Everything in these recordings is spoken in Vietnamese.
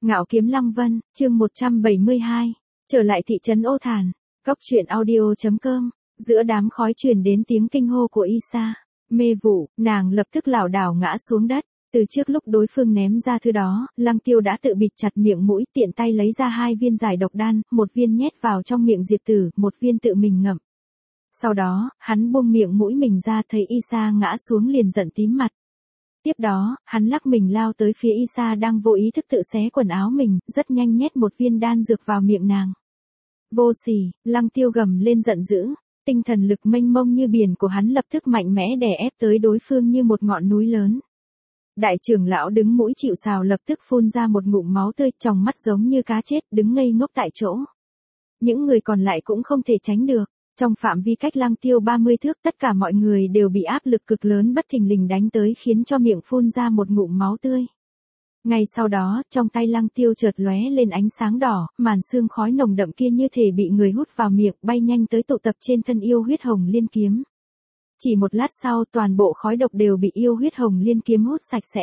Ngạo Kiếm Lăng Vân, chương 172. Trở lại thị trấn Ô Thản. Góc truyện audio.com. Giữa đám khói truyền đến tiếng kinh hô của Isa. Mê vụ, nàng lập tức lảo đảo ngã xuống đất. Từ trước lúc đối phương ném ra thứ đó, Lăng Tiêu đã tự bịt chặt miệng mũi, tiện tay lấy ra 2 viên giải độc đan, một viên nhét vào trong miệng Diệp Tử, một viên tự mình ngậm. Sau đó, hắn buông miệng mũi mình ra, thấy Isa ngã xuống liền giận tím mặt. Tiếp đó, hắn lắc mình lao tới phía Isa đang vô ý thức tự xé quần áo mình, rất nhanh nhét một viên đan dược vào miệng nàng. Vô sỉ, Lăng Tiêu gầm lên giận dữ, tinh thần lực mênh mông như biển của hắn lập tức mạnh mẽ đè ép tới đối phương như một ngọn núi lớn. Đại trưởng lão đứng mũi chịu sào lập tức phun ra một ngụm máu tươi, tròng mắt giống như cá chết, đứng ngây ngốc tại chỗ. Những người còn lại cũng không thể tránh được. Trong phạm vi cách Lăng Tiêu 30 thước, tất cả mọi người đều bị áp lực cực lớn bất thình lình đánh tới khiến cho miệng phun ra một ngụm máu tươi. Ngay sau đó, trong tay Lăng Tiêu chợt lóe lên ánh sáng đỏ, màn sương khói nồng đậm kia như thể bị người hút vào miệng, bay nhanh tới tụ tập trên thân yêu huyết hồng liên kiếm. Chỉ một lát sau, toàn bộ khói độc đều bị yêu huyết hồng liên kiếm hút sạch sẽ.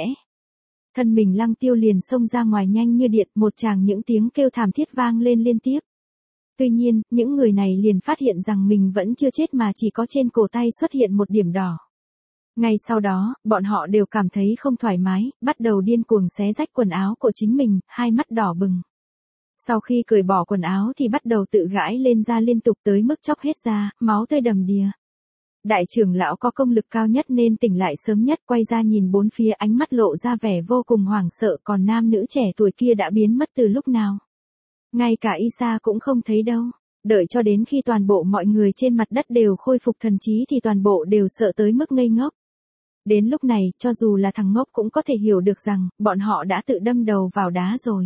Thân mình Lăng Tiêu liền xông ra ngoài nhanh như điện, một tràng những tiếng kêu thảm thiết vang lên liên tiếp. Tuy nhiên, những người này liền phát hiện rằng mình vẫn chưa chết mà chỉ có trên cổ tay xuất hiện một điểm đỏ. Ngay sau đó, bọn họ đều cảm thấy không thoải mái, bắt đầu điên cuồng xé rách quần áo của chính mình, hai mắt đỏ bừng. Sau khi cởi bỏ quần áo thì bắt đầu tự gãi lên da liên tục tới mức chóc hết da, máu tươi đầm đìa. Đại trưởng lão có công lực cao nhất nên tỉnh lại sớm nhất, quay ra nhìn bốn phía, ánh mắt lộ ra vẻ vô cùng hoảng sợ, còn nam nữ trẻ tuổi kia đã biến mất từ lúc nào. Ngay cả Isa cũng không thấy đâu. Đợi cho đến khi toàn bộ mọi người trên mặt đất đều khôi phục thần trí thì toàn bộ đều sợ tới mức ngây ngốc. Đến lúc này, cho dù là thằng ngốc cũng có thể hiểu được rằng, bọn họ đã tự đâm đầu vào đá rồi.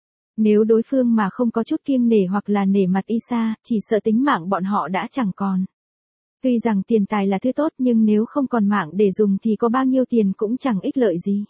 Nếu đối phương mà không có chút kiêng nể hoặc là nể mặt Isa, chỉ sợ tính mạng bọn họ đã chẳng còn. Tuy rằng tiền tài là thứ tốt nhưng nếu không còn mạng để dùng thì có bao nhiêu tiền cũng chẳng ích lợi gì.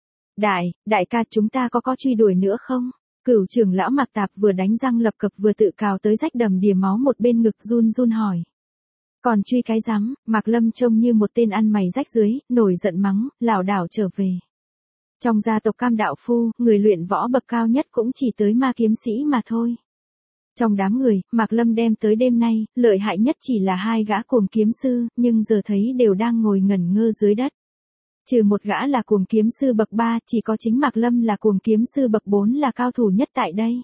Đại ca, chúng ta có truy đuổi nữa không? Cửu trưởng lão Mạc Tạp vừa đánh răng lập cập vừa tự cào tới rách đầm đìa máu một bên ngực run run hỏi. Còn truy cái rắm, Mạc Lâm trông như một tên ăn mày rách dưới, nổi giận mắng, lảo đảo trở về. Trong gia tộc Cam đạo phu, người luyện võ bậc cao nhất cũng chỉ tới ma kiếm sĩ mà thôi. Trong đám người, Mạc Lâm đem tới đêm nay, lợi hại nhất chỉ là 2 gã cuồng kiếm sư, nhưng giờ thấy đều đang ngồi ngẩn ngơ dưới đất. Trừ một gã là cuồng kiếm sư bậc 3, chỉ có chính Mạc Lâm là cuồng kiếm sư bậc 4 là cao thủ nhất tại đây.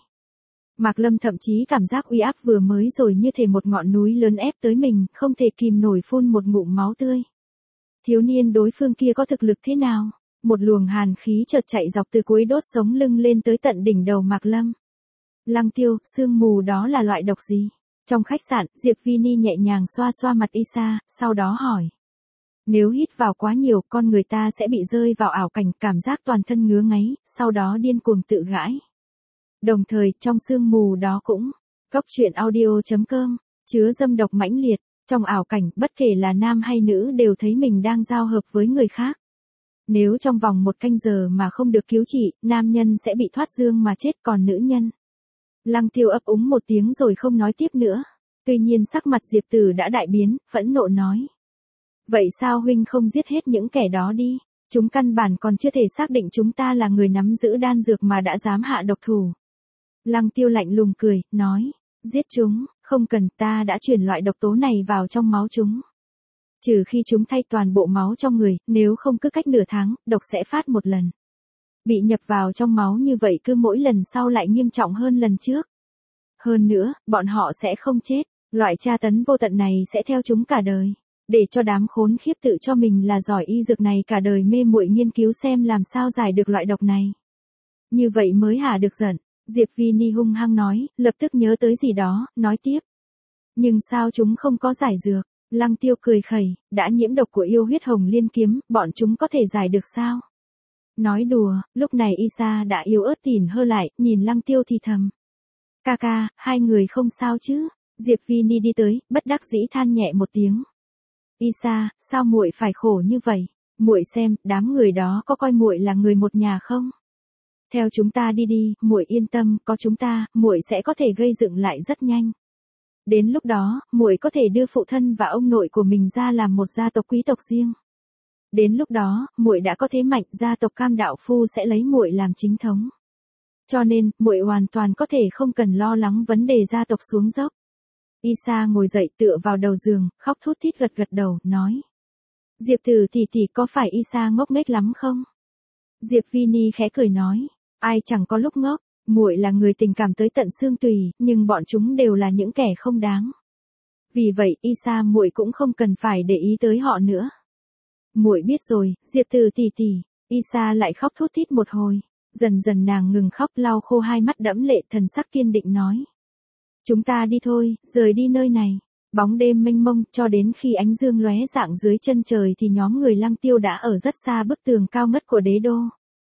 Mạc Lâm thậm chí cảm giác uy áp vừa mới rồi như thể một ngọn núi lớn ép tới mình, không thể kìm nổi phun một ngụm máu tươi. Thiếu niên đối phương kia có thực lực thế nào? Một luồng hàn khí chợt chạy dọc từ cuối đốt sống lưng lên tới tận đỉnh đầu Mạc Lâm. Lăng Tiêu, sương mù đó là loại độc gì? Trong khách sạn, Diệp Vini nhẹ nhàng xoa xoa mặt Isa, sau đó hỏi. Nếu hít vào quá nhiều, con người ta sẽ bị rơi vào ảo cảnh, cảm giác toàn thân ngứa ngáy, sau đó điên cuồng tự gãi. Đồng thời, trong sương mù đó cũng, góc truyện audio.com, chứa dâm độc mãnh liệt, trong ảo cảnh, bất kể là nam hay nữ đều thấy mình đang giao hợp với người khác. Nếu trong vòng 1 canh giờ mà không được cứu trị, nam nhân sẽ bị thoát dương mà chết, còn nữ nhân. Lăng Tiêu ấp úng một tiếng rồi không nói tiếp nữa. Tuy nhiên sắc mặt Diệp Tử đã đại biến, phẫn nộ nói. Vậy sao huynh không giết hết những kẻ đó đi? Chúng căn bản còn chưa thể xác định chúng ta là người nắm giữ đan dược mà đã dám hạ độc thủ. Lăng Tiêu lạnh lùng cười, nói. Giết chúng, không cần, ta đã chuyển loại độc tố này vào trong máu chúng. Trừ khi chúng thay toàn bộ máu trong người, nếu không cứ cách nửa tháng, độc sẽ phát một lần. Bị nhập vào trong máu như vậy cứ mỗi lần sau lại nghiêm trọng hơn lần trước. Hơn nữa, bọn họ sẽ không chết, loại tra tấn vô tận này sẽ theo chúng cả đời. Để cho đám khốn khiếp tự cho mình là giỏi y dược này cả đời mê muội nghiên cứu xem làm sao giải được loại độc này. Như vậy mới hả được giận, Diệp Vini hung hăng nói, lập tức nhớ tới gì đó, nói tiếp. Nhưng sao chúng không có giải dược? Lăng Tiêu cười khẩy, đã nhiễm độc của yêu huyết hồng liên kiếm, bọn chúng có thể giải được sao? Nói đùa, lúc này Isa đã yếu ớt tỉn hơ lại, nhìn Lăng Tiêu thì thầm. Ca, 2 người không sao chứ? Diệp Vini đi tới, bất đắc dĩ than nhẹ một tiếng. Isa, sao muội phải khổ như vậy? Muội xem, đám người đó có coi muội là người một nhà không? Theo chúng ta đi, muội yên tâm, có chúng ta, muội sẽ có thể gây dựng lại rất nhanh. Đến lúc đó, muội có thể đưa phụ thân và ông nội của mình ra làm một gia tộc quý tộc riêng. Đến lúc đó, muội đã có thế mạnh, gia tộc Cam đạo phu sẽ lấy muội làm chính thống. Cho nên, muội hoàn toàn có thể không cần lo lắng vấn đề gia tộc xuống dốc. Isa ngồi dậy tựa vào đầu giường, khóc thút thít gật gật đầu, nói. Diệp Tử tỷ tỷ có phải Isa ngốc nghếch lắm không? Diệp Vini khẽ cười nói. Ai chẳng có lúc ngốc, muội là người tình cảm tới tận xương tùy, nhưng bọn chúng đều là những kẻ không đáng. Vì vậy, Isa muội cũng không cần phải để ý tới họ nữa. Muội biết rồi, Diệp Tử tỷ tỷ. Isa lại khóc thút thít một hồi. Dần dần nàng ngừng khóc, lau khô hai mắt đẫm lệ, thần sắc kiên định nói. Chúng ta đi thôi, rời đi nơi này. Bóng đêm mênh mông, cho đến khi ánh dương lóe rạng dưới chân trời thì nhóm người Lăng Tiêu đã ở rất xa bức tường cao ngất của đế đô.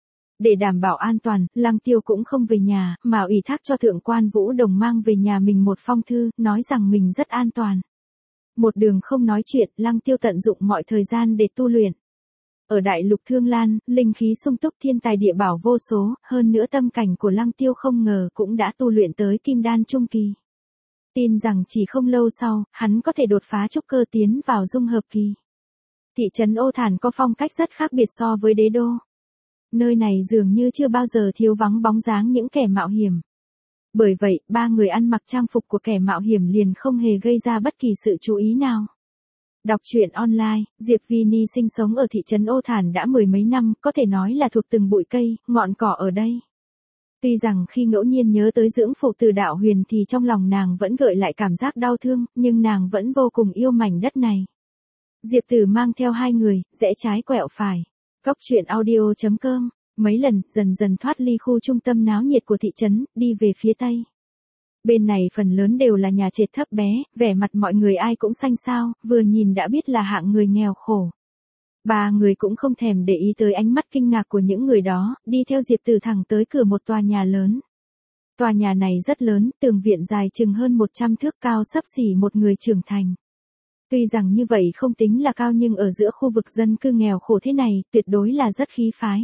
Để đảm bảo an toàn, Lăng Tiêu cũng không về nhà, mà ủy thác cho Thượng quan Vũ Đồng mang về nhà mình một phong thư, nói rằng mình rất an toàn. Một đường không nói chuyện, Lăng Tiêu tận dụng mọi thời gian để tu luyện. Ở Đại Lục Thương Lan, linh khí sung túc, thiên tài địa bảo vô số, hơn nữa tâm cảnh của Lăng Tiêu không ngờ cũng đã tu luyện tới Kim Đan Trung Kỳ. Tin rằng chỉ không lâu sau, hắn có thể đột phá trúc cơ tiến vào dung hợp kỳ. Thị trấn Ô Thản có phong cách rất khác biệt so với đế đô. Nơi này dường như chưa bao giờ thiếu vắng bóng dáng những kẻ mạo hiểm. Bởi vậy, ba người ăn mặc trang phục của kẻ mạo hiểm liền không hề gây ra bất kỳ sự chú ý nào. Đọc truyện online, Diệp Vini sinh sống ở thị trấn Ô Thản đã mười mấy năm, có thể nói là thuộc từng bụi cây, ngọn cỏ ở đây. Tuy rằng khi ngẫu nhiên nhớ tới dưỡng phụ từ đạo huyền thì trong lòng nàng vẫn gợi lại cảm giác đau thương, nhưng nàng vẫn vô cùng yêu mảnh đất này. Diệp Tử mang theo hai người, rẽ trái quẹo phải. Cốc truyện audio.com, mấy lần, dần dần thoát ly khu trung tâm náo nhiệt của thị trấn, đi về phía tây. Bên này phần lớn đều là nhà trệt thấp bé, vẻ mặt mọi người ai cũng xanh xao, vừa nhìn đã biết là hạng người nghèo khổ. Ba người cũng không thèm để ý tới ánh mắt kinh ngạc của những người đó, đi theo Diệp Tử thẳng tới cửa một tòa nhà lớn. Tòa nhà này rất lớn, tường viện dài chừng hơn 100 thước, cao xấp xỉ một người trưởng thành. Tuy rằng như vậy không tính là cao nhưng ở giữa khu vực dân cư nghèo khổ thế này, tuyệt đối là rất khí phái.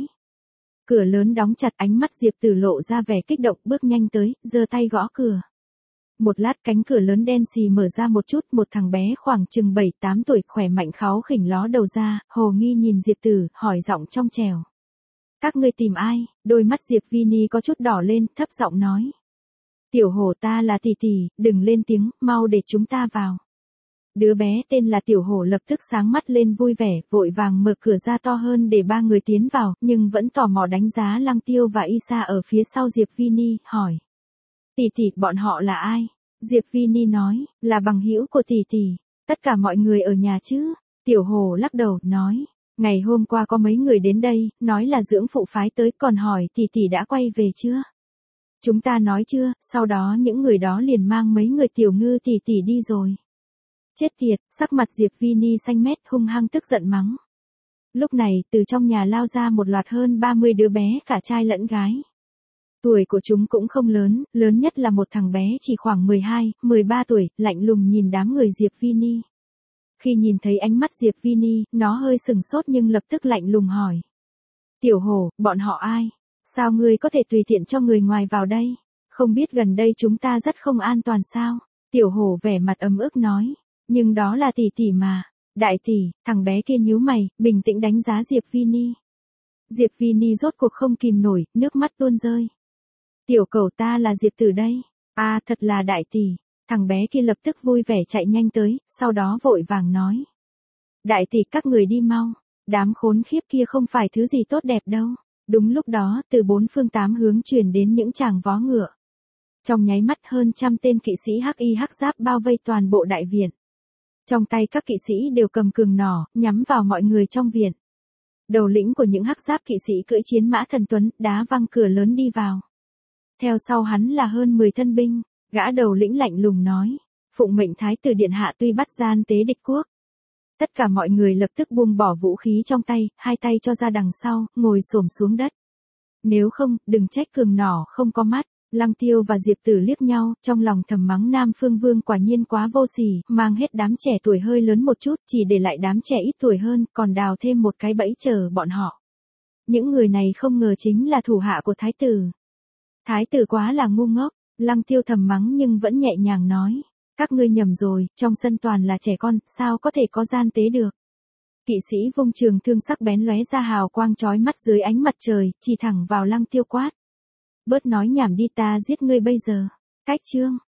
Cửa lớn đóng chặt, ánh mắt Diệp Tử lộ ra vẻ kích động, bước nhanh tới, giơ tay gõ cửa. Một lát cánh cửa lớn đen xì mở ra một chút, một thằng bé khoảng chừng 7-8 tuổi khỏe mạnh kháu khỉnh ló đầu ra, hồ nghi nhìn Diệp Tử, hỏi giọng trong trẻo. Các ngươi tìm ai? Đôi mắt Diệp Vini có chút đỏ lên, thấp giọng nói. Tiểu Hổ, ta là tỷ tỷ, đừng lên tiếng, mau để chúng ta vào. Đứa bé tên là Tiểu Hổ lập tức sáng mắt lên vui vẻ, vội vàng mở cửa ra to hơn để ba người tiến vào, nhưng vẫn tò mò đánh giá Lăng Tiêu và Isa ở phía sau Diệp Vini, hỏi. Tỷ tỷ, bọn họ là ai? Diệp Vini nói, là bằng hữu của tỷ tỷ. Tất cả mọi người ở nhà chứ? Tiểu Hổ lắc đầu, nói. Ngày hôm qua có mấy người đến đây, nói là dưỡng phụ phái tới, còn hỏi tỷ tỷ đã quay về chưa? Chúng ta nói chưa, sau đó những người đó liền mang mấy người Tiểu Ngư tỷ tỷ đi rồi. Chết tiệt, sắc mặt Diệp Vini xanh mét, hung hăng tức giận mắng. Lúc này, từ trong nhà lao ra một loạt hơn 30 đứa bé, cả trai lẫn gái. Tuổi của chúng cũng không lớn, lớn nhất là một thằng bé chỉ khoảng 12-13 tuổi, lạnh lùng nhìn đám người Diệp Vini. Khi nhìn thấy ánh mắt Diệp Vini, nó hơi sừng sốt nhưng lập tức lạnh lùng hỏi. Tiểu Hổ, bọn họ ai? Sao ngươi có thể tùy tiện cho người ngoài vào đây? Không biết gần đây chúng ta rất không an toàn sao? Tiểu Hổ vẻ mặt ấm ức nói. Nhưng đó là tỷ tỷ mà. Đại tỷ, thằng bé kia nhíu mày, bình tĩnh đánh giá Diệp Vini. Diệp Vini rốt cuộc không kìm nổi, nước mắt tuôn rơi. Tiểu cẩu, ta là Diệp Tử đây. À, thật là đại tỷ. Thằng bé kia lập tức vui vẻ chạy nhanh tới, sau đó vội vàng nói. Đại tỷ, các người đi mau. Đám khốn khiếp kia không phải thứ gì tốt đẹp đâu. Đúng lúc đó, từ bốn phương tám hướng truyền đến những tràng vó ngựa. Trong nháy mắt hơn trăm tên kỵ sĩ hắc y hắc giáp bao vây toàn bộ đại viện. Trong tay các kỵ sĩ đều cầm cường nỏ, nhắm vào mọi người trong viện. Đầu lĩnh của những hắc giáp kỵ sĩ cưỡi chiến mã thần tuấn, đá văng cửa lớn đi vào. Theo sau hắn là hơn 10 thân binh, gã đầu lĩnh lạnh lùng nói. Phụng mệnh Thái tử điện hạ tuy bắt gian tế địch quốc. Tất cả mọi người lập tức buông bỏ vũ khí trong tay, hai tay cho ra đằng sau, ngồi xổm xuống đất. Nếu không, đừng trách cường nỏ không có mắt. Lăng Tiêu và Diệp Tử liếc nhau, trong lòng thầm mắng Nam Phương Vương quả nhiên quá vô sỉ, mang hết đám trẻ tuổi hơi lớn một chút, chỉ để lại đám trẻ ít tuổi hơn, còn đào thêm một cái bẫy chờ bọn họ. Những người này không ngờ chính là thủ hạ của Thái tử. Thái tử quá là ngu ngốc, Lăng Tiêu thầm mắng nhưng vẫn nhẹ nhàng nói. Các ngươi nhầm rồi, trong sân toàn là trẻ con, sao có thể có gian tế được. Kỵ sĩ vung trường thương sắc bén lóe ra hào quang chói mắt dưới ánh mặt trời, chỉ thẳng vào Lăng Tiêu quát. Bớt nói nhảm đi, ta giết ngươi bây giờ. Cách chương